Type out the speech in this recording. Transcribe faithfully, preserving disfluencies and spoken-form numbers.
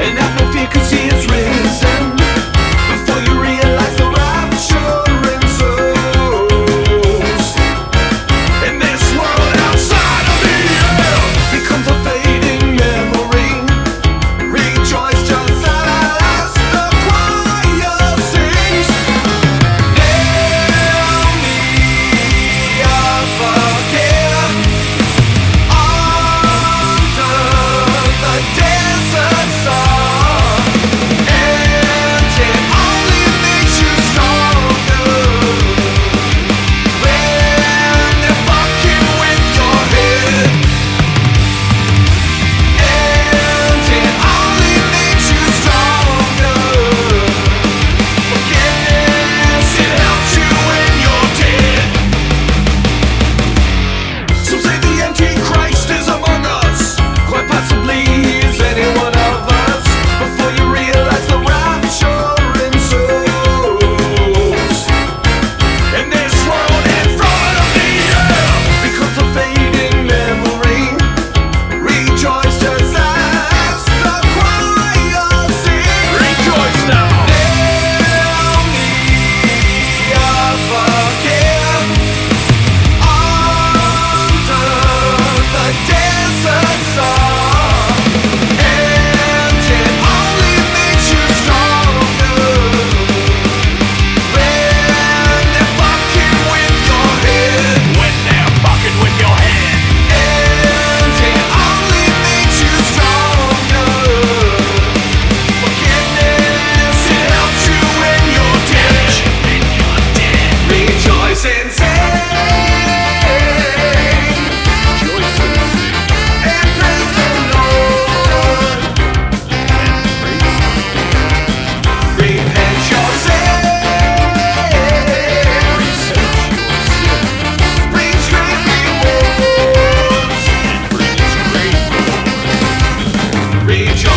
And have no fear, cause he is risen. Before you realize the rapture ensues. In this world outside of the earth becomes a fading memory. Rejoice just as the choir sings. Nail me up again under the desert sun, and it only makes you stronger when they're fucking with your head. And it only makes you stronger. Forgiveness, it helps you when you're dead. Some say the Antichrist is among us. Quite possibly he's any one of us. Before you realize the rapture ensues. And this world in front of the earth becomes a fading memory. Rejoice just as the choir sings. Rejoice now. Nail me up again under the desert sun, and it only makes you stronger when they're fucking with your head. When they're fucking with your head. And it only makes you stronger. Forgiveness, it helps you when you're dead. Rejoice and sing. And praise the Lord. Repent your sins. Brings great rewards. Rejoice.